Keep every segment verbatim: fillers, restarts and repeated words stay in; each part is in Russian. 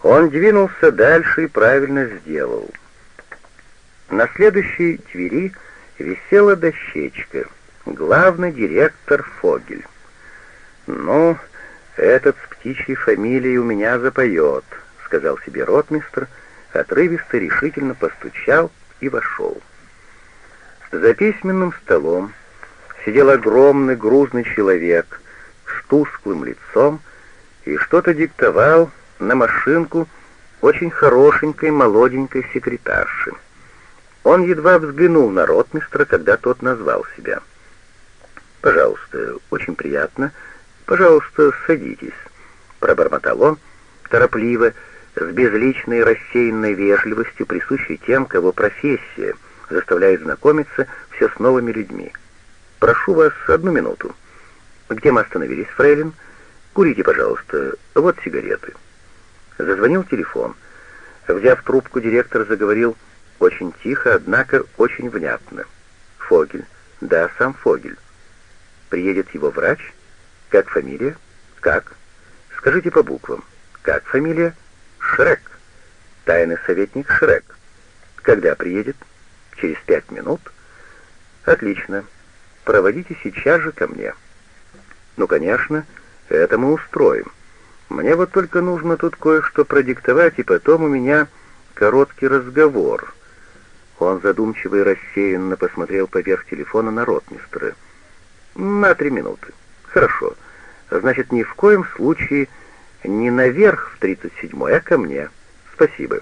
Он двинулся дальше и правильно сделал. На следующей двери висела дощечка «Главный директор Фогель». «Ну, этот с птичьей фамилией у меня запоет», — сказал себе ротмистр, отрывисто решительно постучал и вошел. За письменным столом сидел огромный грузный человек с тусклым лицом и что-то диктовал на машинку очень хорошенькой молоденькой секретарши. Он едва взглянул на ротмистра, когда тот назвал себя. «Пожалуйста, очень приятно. Пожалуйста, садитесь», — пробормотал он, торопливо, с безличной рассеянной вежливостью, присущей тем, кого профессия заставляет знакомиться все с новыми людьми. «Прошу вас одну минуту. Где мы остановились, фрейлин? Курите, пожалуйста. Вот сигареты». Зазвонил телефон. Взяв трубку, директор заговорил очень тихо, однако очень внятно. «Фогель. Да, сам Фогель. Приедет его врач? Как фамилия? Как? Скажите по буквам. Как фамилия? Шрек. Тайный советник Шрек. Когда приедет? Через пять минут. Отлично. Проводите сейчас же ко мне». «Ну, конечно, это мы устроим. Мне вот только нужно тут кое-что продиктовать, и потом у меня короткий разговор». Он задумчиво и рассеянно посмотрел поверх телефона на ротмистра. «На три минуты. Хорошо. Значит, ни в коем случае не наверх в тридцать седьмой, а ко мне. Спасибо».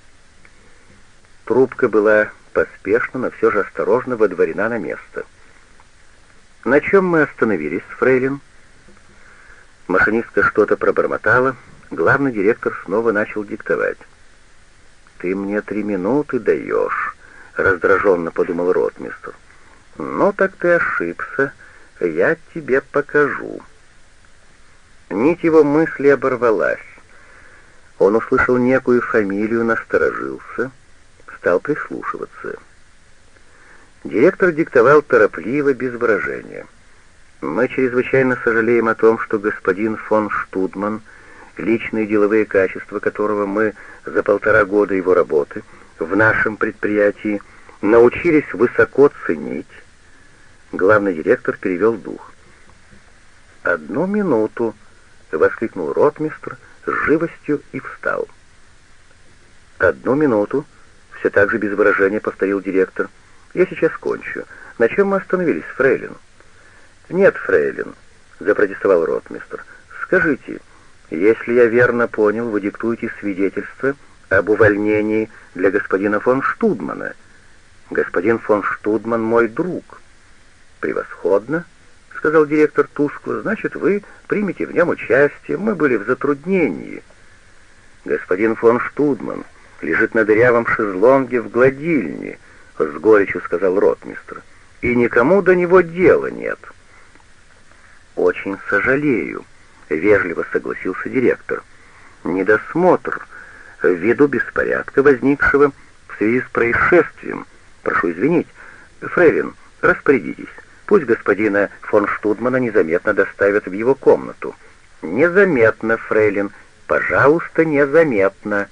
Трубка была поспешно, но все же осторожно водворена на место. «На чем мы остановились, фрейлин?» Машинистка что-то пробормотала. Главный директор снова начал диктовать. «Ты мне три минуты даешь», — раздраженно подумал ротмистр. «Ну так ты ошибся. Я тебе покажу». Нить его мысли оборвалась. Он услышал некую фамилию, насторожился, стал прислушиваться. Директор диктовал торопливо, без выражения. «Мы чрезвычайно сожалеем о том, что господин фон Штудман, личные деловые качества которого мы за полтора года его работы в нашем предприятии научились высоко ценить». Главный директор перевел дух. «Одну минуту», — воскликнул ротмистр с живостью и встал. «Одну минуту», — все так же без выражения повторил директор. «Я сейчас кончу. На чем мы остановились, фрейлин?» «Нет, фрейлин», — запротестовал ротмистр. «Скажите, если я верно понял, вы диктуете свидетельство об увольнении для господина фон Штудмана. Господин фон Штудман мой друг». «Превосходно», — сказал директор тускло. «Значит, вы примете в нем участие. Мы были в затруднении». «Господин фон Штудман лежит на дырявом шезлонге в гладильне», — с горечью сказал ротмистр. «И никому до него дела нет». «Очень сожалею», — вежливо согласился директор. «Недосмотр ввиду беспорядка, возникшего в связи с происшествием. Прошу извинить. Фрейлин, распорядитесь. Пусть господина фон Штудмана незаметно доставят в его комнату». «Незаметно, фрейлин. Пожалуйста, незаметно».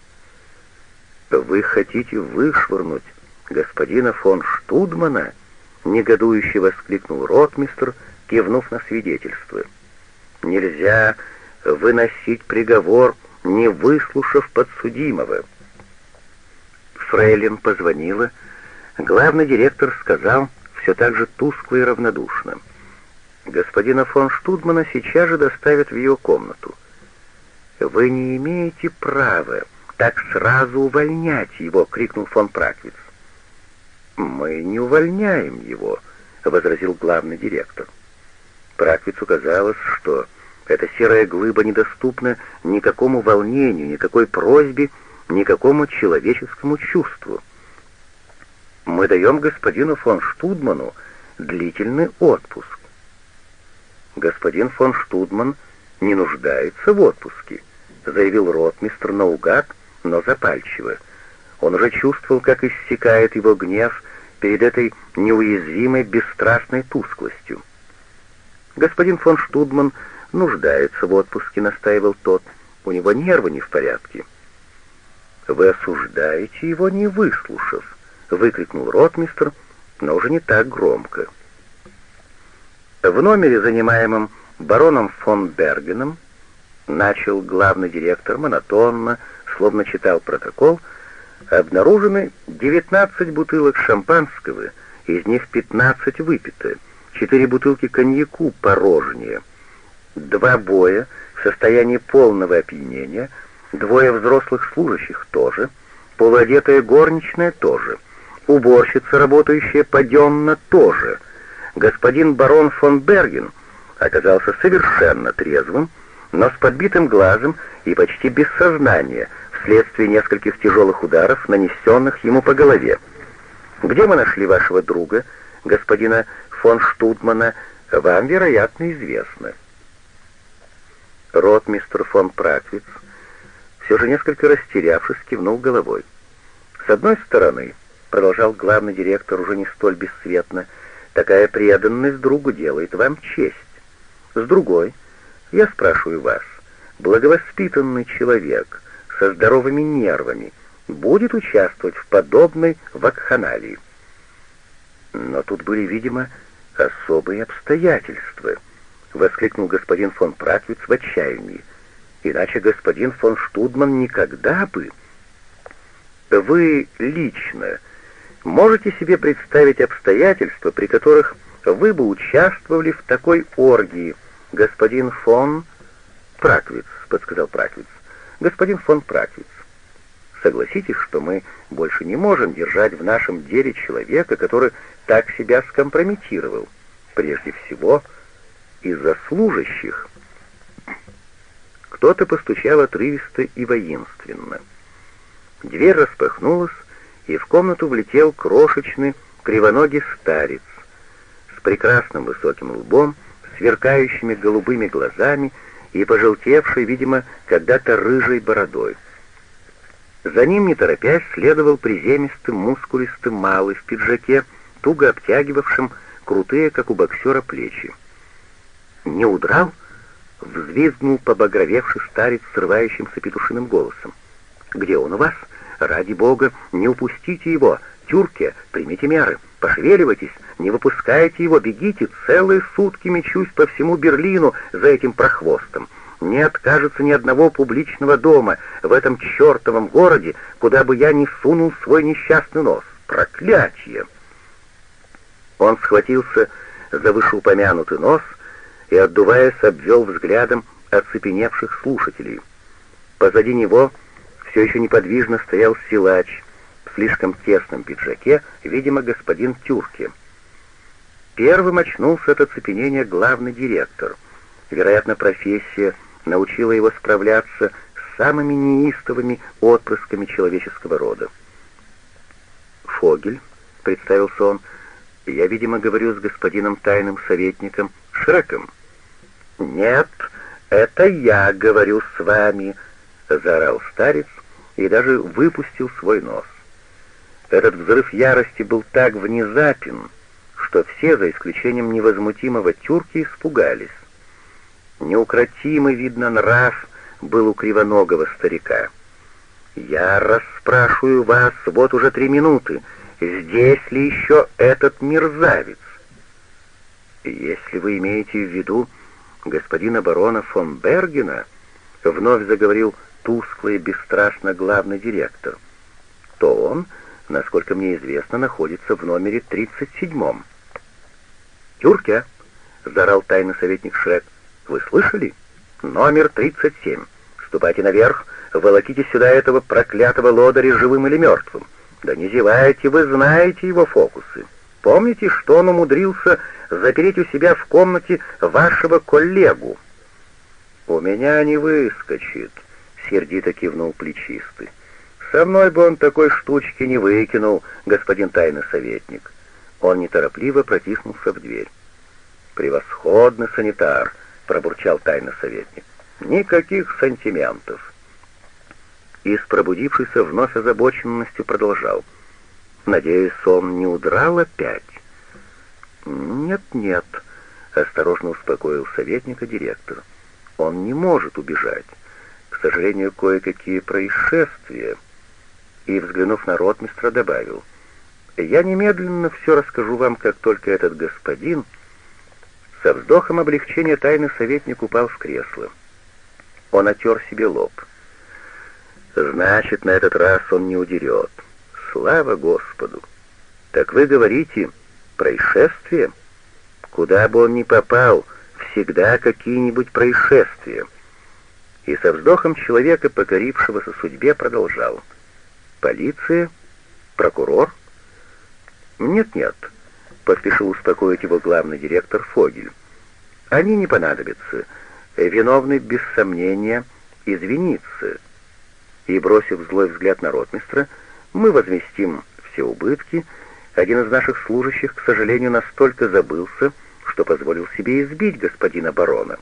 «Вы хотите вышвырнуть господина фон Штудмана?» — негодующе воскликнул ротмистр, кивнув на свидетельство. «Нельзя выносить приговор, не выслушав подсудимого». Фрейлин позвонила. Главный директор сказал все так же тускло и равнодушно: «Господина фон Штудмана сейчас же доставят в ее комнату». «Вы не имеете права так сразу увольнять его!» — крикнул фон Праквиц. «Мы не увольняем его», — возразил главный директор. Праквицу казалось, что эта серая глыба недоступна никакому волнению, никакой просьбе, никакому человеческому чувству. «Мы даем господину фон Штудману длительный отпуск». «Господин фон Штудман не нуждается в отпуске», — заявил ротмистр наугад, но запальчиво. Он уже чувствовал, как иссякает его гнев перед этой неуязвимой бесстрастной тусклостью. «Господин фон Штудман нуждается в отпуске», — настаивал тот. у него нервы не в порядке». «Вы осуждаете его, не выслушав», — выкрикнул ротмистр, но уже не так громко. В номере, занимаемом бароном фон Бергеном, начал главный директор монотонно, словно читал протокол, обнаружены девятнадцать бутылок шампанского, из них пятнадцать выпито, четыре бутылки коньяку порожнее, два боя в состоянии полного опьянения, двое взрослых служащих тоже, полуодетая горничная тоже, уборщица, работающая паденно, тоже. Господин барон фон Берген оказался совершенно трезвым, но с подбитым глазом и почти без сознания вследствие нескольких тяжелых ударов, нанесенных ему по голове. Где мы нашли вашего друга, господина фон Штудмана, вам, вероятно, известно». Ротмистр фон Праквиц, все же несколько растерявшись, кивнул головой. «С одной стороны, — продолжал главный директор уже не столь бесцветно, — такая преданность другу делает вам честь. С другой, я спрашиваю вас, благовоспитанный человек со здоровыми нервами будет участвовать в подобной вакханалии?» «Но тут были, видимо, особые обстоятельства», — воскликнул господин фон Праквиц в отчаянии. «Иначе господин фон Штудман никогда бы...» «Вы лично можете себе представить обстоятельства, при которых вы бы участвовали в такой оргии, господин фон...» «Праквиц», — подсказал Праквиц. «Господин фон Праквиц, согласитесь, что мы больше не можем держать в нашем деле человека, который так себя скомпрометировал, прежде всего из-за служащих». Кто-то постучал отрывисто и воинственно. Дверь распахнулась, и в комнату влетел крошечный кривоногий старец с прекрасным высоким лбом, сверкающими голубыми глазами и пожелтевшей, видимо, когда-то рыжей бородой. За ним, не торопясь, следовал приземистый, мускулистый малый в пиджаке, туго обтягивавшим крутые, как у боксера, плечи. «Не удрал?» — взвизгнул побагровевший старец срывающимся петушиным голосом. «Где он у вас? Ради бога, не упустите его! Тюрке, примите меры! Пошевеливайтесь, не выпускайте его, бегите! Целые сутки мечусь по всему Берлину за этим прохвостом! Не откажется ни одного публичного дома в этом чертовом городе, куда бы я ни сунул свой несчастный нос! Проклятие!» Он схватился за вышеупомянутый нос и, отдуваясь, обвел взглядом оцепеневших слушателей. Позади него все еще неподвижно стоял силач в слишком тесном пиджаке, видимо, господин Тюрке. Первым очнулся от оцепенения главный директор. Вероятно, профессия научила его справляться с самыми неистовыми отпрысками человеческого рода. «Фогель», — представился он, — «я, видимо, говорю с господином тайным советником Шреком». «Нет, это я говорю с вами», — заорал старец и даже выпустил свой нос. Этот взрыв ярости был так внезапен, что все, за исключением невозмутимого Тюрки, испугались. Неукротимый, видно, нрав был у кривоногого старика. «Я расспрашиваю вас вот уже три минуты, здесь ли еще этот мерзавец?» «Если вы имеете в виду господина барона фон Бергена», — вновь заговорил тускло и бесстрастно главный директор, — «то он, насколько мне известно, находится в номере тридцать седьмом. «Тюрке!» — заорал тайный советник Шрек. «Вы слышали? Номер тридцать семь. Ступайте наверх, волоките сюда этого проклятого лодыря живым или мертвым. Да не зевайте, вы знаете его фокусы. Помните, что он умудрился запереть у себя в комнате вашего коллегу?» «У меня не выскочит», — сердито кивнул плечистый. «Со мной бы он такой штучки не выкинул, господин тайный советник». Он неторопливо протиснулся в дверь. «Превосходный санитар», — пробурчал тайный советник. «Никаких сантиментов». И с пробудившейся вновь озабоченностью продолжал. «Надеюсь, он не удрал опять?» «Нет-нет», — осторожно успокоил советника директор. «Он не может убежать. к сожалению, кое-какие происшествия». И, взглянув на ротмистра, добавил: «Я немедленно все расскажу вам, как только этот господин...» Со вздохом облегчения тайный советник упал в кресло. Он отер себе лоб. «Значит, на этот раз он не удерет. Слава Господу! Так вы говорите, происшествие? Куда бы он ни попал, всегда какие-нибудь происшествия». И со вздохом человека, покорившегося судьбе, продолжал: «Полиция? Прокурор?» «Нет-нет», — поспешил успокоить его главный директор Фогель. «Они не понадобятся. Виновный, без сомнения, извинится. И, бросив злой взгляд на ротмистра, мы возместим все убытки. Один из наших служащих, к сожалению, настолько забылся, что позволил себе избить господина барона».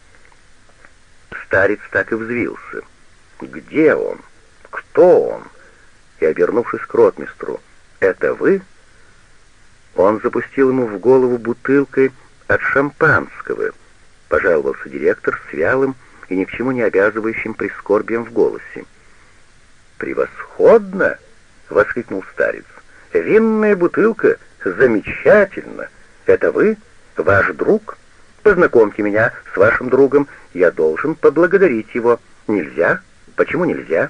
Старец так и взвился. «Где он? Кто он?» И, обернувшись к ротмистру: «Это вы?» Он запустил ему в голову бутылкой от шампанского, пожаловался директор с вялым и ни к чему не обязывающим прискорбием в голосе. «Превосходно!» — воскликнул старец. «Винная бутылка? Замечательно! Это вы? Ваш друг? Познакомьте меня с вашим другом. Я должен поблагодарить его. Нельзя? Почему нельзя?»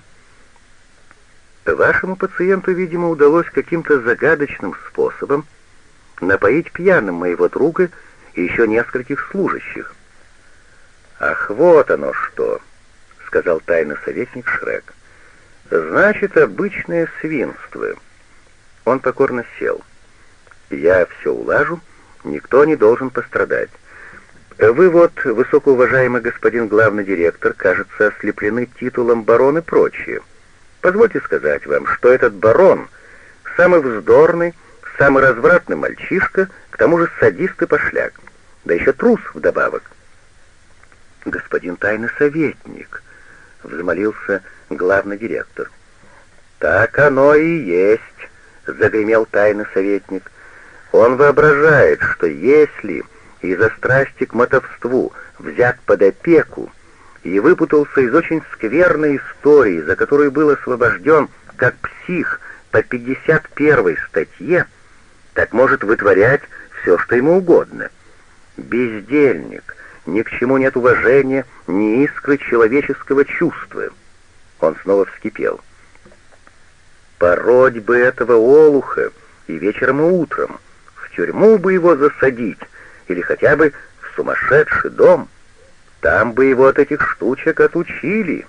«Вашему пациенту, видимо, удалось каким-то загадочным способом напоить пьяным моего друга и еще нескольких служащих». «Ах, вот оно что!» — сказал тайный советник Шрек. «Значит, обычное свинство». Он покорно сел. «Я все улажу, никто не должен пострадать. Вы вот, высокоуважаемый господин главный директор, кажется, ослеплены титулом барон и прочее. Позвольте сказать вам, что этот барон — самый вздорный, самый развратный мальчишка, к тому же садист и пошляк, да еще трус вдобавок». «Господин тайный советник», — взмолился главный директор. «Так оно и есть», — загремел тайный советник. «Он воображает, что если из-за страсти к мотовству взят под опеку и выпутался из очень скверной истории, за которую был освобожден как псих по пятьдесят первой статье, так может вытворять все, что ему угодно. Бездельник, ни к чему нет уважения, ни искры человеческого чувства». Он снова вскипел. «Пороть бы этого олуха и вечером, и утром, в тюрьму бы его засадить, или хотя бы в сумасшедший дом. Там бы его от этих штучек отучили».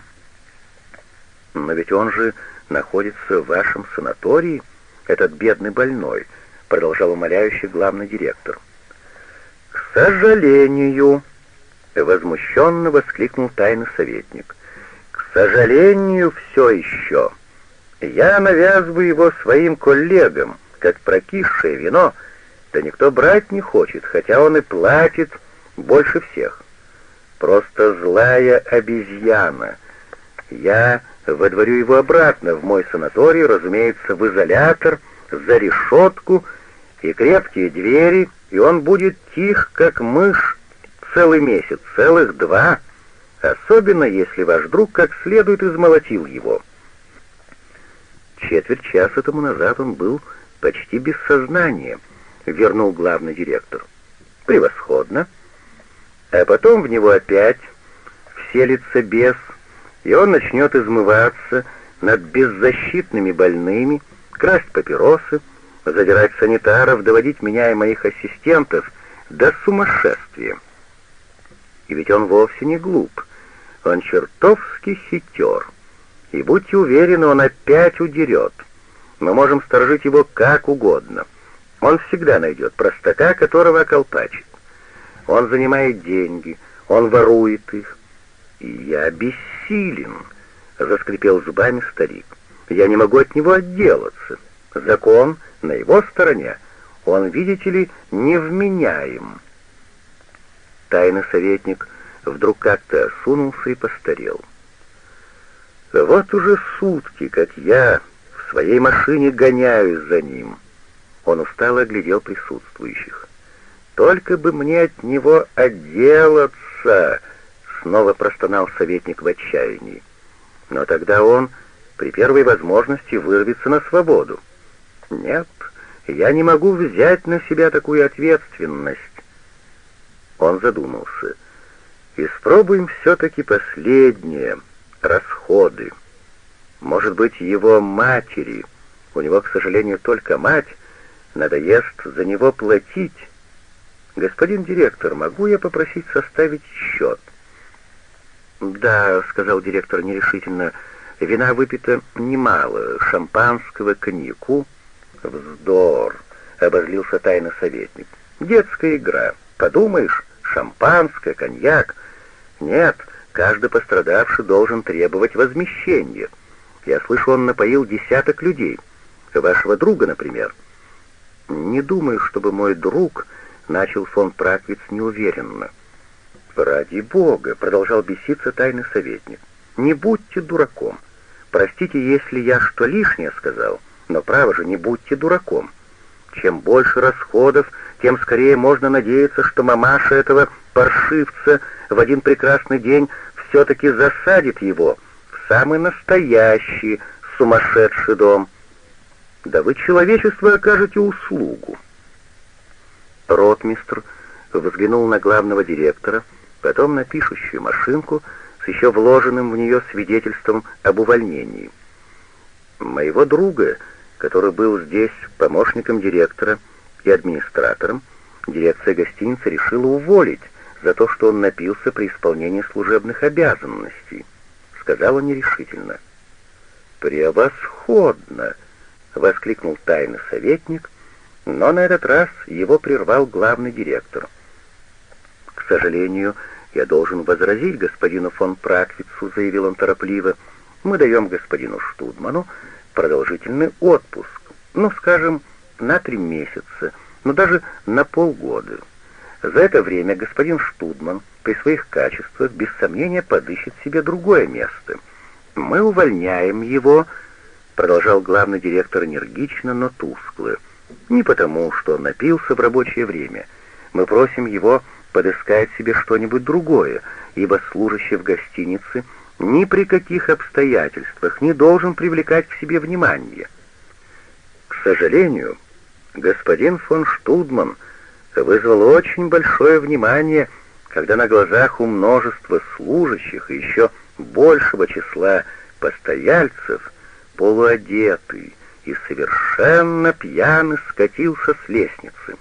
«Но ведь он же находится в вашем санатории, этот бедный больной», — продолжал умоляющий главный директор. «К сожалению», — возмущенно воскликнул тайный советник, «к сожалению, все еще. Я навязываю его своим коллегам, как прокисшее вино, да никто брать не хочет, хотя он и платит больше всех. Просто злая обезьяна. Я водворю его обратно в мой санаторий, разумеется, в изолятор, за решетку и крепкие двери, и он будет тих, как мышь, целый месяц, целых два, особенно если ваш друг как следует измолотил его». «Четверть часа тому назад он был почти без сознания», — вернул главный директор. «Превосходно. А потом в него опять вселится бес, и он начнет измываться над беззащитными больными, красть папиросы, задирать санитаров, доводить меня и моих ассистентов до сумасшествия. И ведь он вовсе не глуп, он чертовски хитер. И будьте уверены, он опять удерет. Мы можем сторожить его как угодно. Он всегда найдет простака, которого околпачит. Он занимает деньги, он ворует их. И я бессилен», — заскрипел зубами старик. «Я не могу от него отделаться. Закон на его стороне. Он, видите ли, невменяем». Тайный советник вдруг как-то осунулся и постарел. «Вот уже сутки, как я в своей машине гоняюсь за ним». Он устало оглядел присутствующих. «Только бы мне от него отделаться, снова простонал советник в отчаянии. «Но тогда он при первой возможности вырвется на свободу». «Нет, я не могу взять на себя такую ответственность». Он задумался. «Испробуем все-таки последнее. Расходы. Может быть, его матери, у него, к сожалению, только мать, надоест за него платить. Господин директор, могу я попросить составить счет?» «Да», — сказал директор нерешительно, — «вина выпито немало, шампанского, коньяку». «Вздор», — обозлился тайный советник. «Детская игра. Подумаешь, шампанское, коньяк. Нет, каждый пострадавший должен требовать возмещения. Я слышу, он напоил десяток людей. Вашего друга, например». «Не думаю, чтобы мой друг...» — начал фон Праквиц неуверенно. «Ради Бога», — продолжал беситься тайный советник, — «не будьте дураком. Простите, если я что лишнее сказал, но право же, не будьте дураком. Чем больше расходов, тем скорее можно надеяться, что мамаша этого паршивца в один прекрасный день все-таки засадит его в самый настоящий сумасшедший дом. Да вы человечеству окажете услугу». Ротмистр взглянул на главного директора, потом на пишущую машинку с еще вложенным в нее свидетельством об увольнении. «Моего друга, который был здесь помощником директора и администратором, дирекция гостиницы решила уволить за то, что он напился при исполнении служебных обязанностей», — сказал он нерешительно. «Превосходно!» — воскликнул тайный советник, но на этот раз его прервал главный директор. «К сожалению, я должен возразить господину фон Праквицу», — заявил он торопливо. «Мы даем господину Штудману продолжительный отпуск, ну, скажем, на три месяца, но даже на полгода. За это время господин Штудман при своих качествах без сомнения подыщет себе другое место. Мы увольняем его», — продолжал главный директор энергично, но тускло, — «не потому, что он напился в рабочее время. Мы просим его подыскать себе что-нибудь другое, ибо служащий в гостинице ни при каких обстоятельствах не должен привлекать к себе внимание. К сожалению, господин фон Штудман вызвал очень большое внимание, когда на глазах у множества служащих и еще большего числа постояльцев полуодетый и совершенно пьяный скатился с лестницы.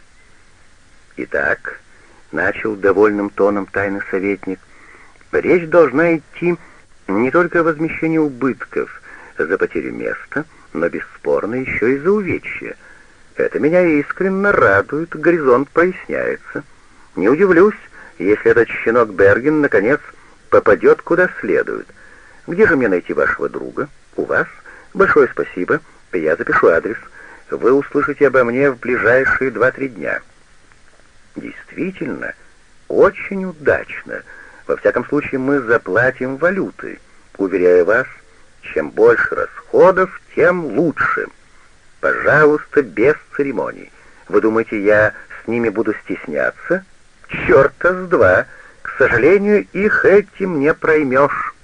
Итак, начал довольным тоном тайный советник, речь должна идти не только о возмещении убытков за потерю места, но бесспорно еще и за увечья. Это меня искренне радует, горизонт проясняется. Не удивлюсь, если этот щенок Берген наконец попадет куда следует. Где же мне найти вашего друга? У вас? Большое спасибо, я запишу адрес. Вы услышите обо мне в ближайшие два-три дня. Действительно, очень удачно. Во всяком случае, мы заплатим валютой. Уверяю вас, чем больше расходов, тем лучше. Пожалуйста, без церемоний. Вы думаете, я с ними буду стесняться? Черта с два. К сожалению, их этим не проймешь.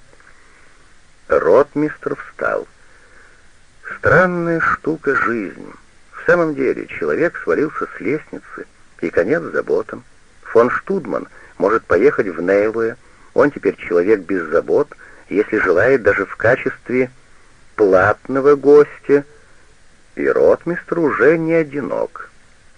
Ротмистр встал. Странная штука жизнь. В самом деле, человек свалился с лестницы, и конец заботам. Фон Штудман может поехать в Нейлуэ, он теперь человек без забот, если желает даже в качестве платного гостя, и ротмистр уже не одинок.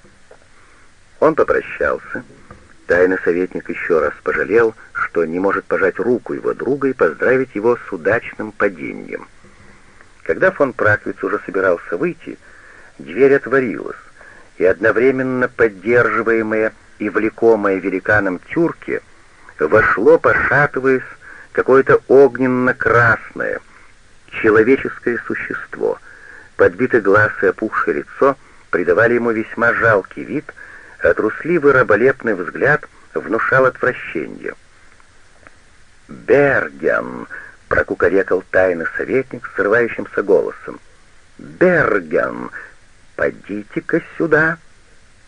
Он попрощался. Тайный советник еще раз пожалел, что не может пожать руку его друга и поздравить его с удачным падением. Когда фон Праквиц уже собирался выйти, дверь отворилась, и одновременно поддерживаемое и влекомое великаном Тюрке вошло, пошатываясь, какое-то огненно-красное, человеческое существо. Подбитый глаз и опухшее лицо придавали ему весьма жалкий вид, а трусливый раболепный взгляд внушал отвращение. «Берген!» — прокукарекал тайный советник срывающимся голосом. «Берген! Подите-ка сюда!»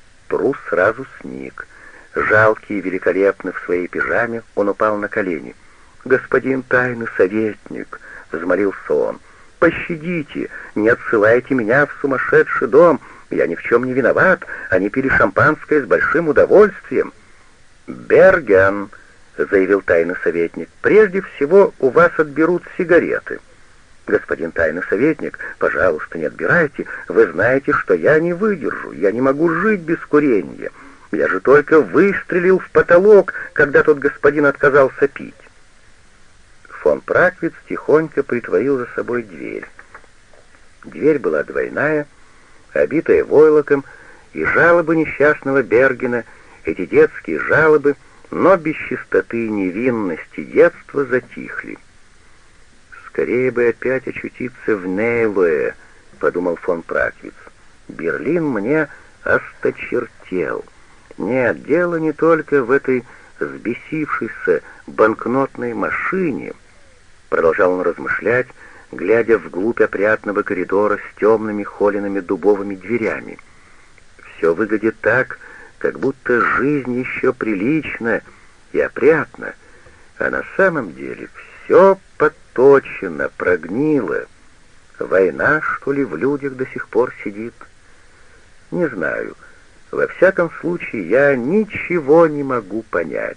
Трус сразу сник. Жалкий и великолепный в своей пижаме, он упал на колени. господин тайный советник», — взмолился он, — «пощадите, не отсылайте меня в сумасшедший дом, я ни в чем не виноват, они пили шампанское с большим удовольствием». «Берген», — заявил тайный советник, — «прежде всего у вас отберут сигареты». «Господин тайный советник, пожалуйста, не отбирайте, вы знаете, что я не выдержу, я не могу жить без курения. Я же только выстрелил в потолок, когда тот господин отказался пить». Фон Праквиц тихонько притворил за собой дверь. Дверь была двойная, обитая войлоком, и жалобы несчастного Бергена, эти детские жалобы, но без чистоты и невинности детства, затихли. «Скорее бы опять очутиться в Нейлуэ», — подумал фон Праквиц. «Берлин мне осточертел. Нет, дело не только в этой взбесившейся банкнотной машине», — продолжал он размышлять, глядя вглубь опрятного коридора с темными холеными дубовыми дверями. «Все выглядит так, как будто жизнь еще прилична и опрятна, а на самом деле все поточено, прогнило. Война, что ли, в людях до сих пор сидит? Не знаю. Во всяком случае, я ничего не могу понять».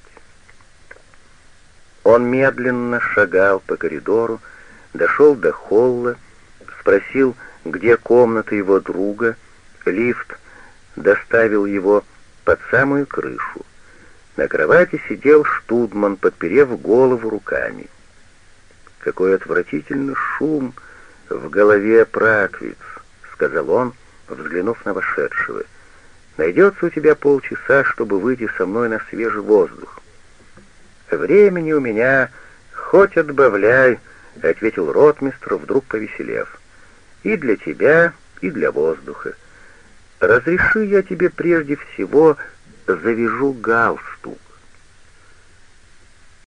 Он медленно шагал по коридору, дошел до холла, спросил, где комната его друга. Лифт доставил его под самую крышу. На кровати сидел Штудман, подперев голову руками. «Какой отвратительный шум в голове, Праквиц», — сказал он, взглянув на вошедшего. «Найдется у тебя полчаса, чтобы выйти со мной на свежий воздух». «Времени у меня хоть отбавляй», — ответил ротмистр, вдруг повеселев. «И для тебя, и для воздуха. Разреши, я тебе прежде всего завяжу галстук».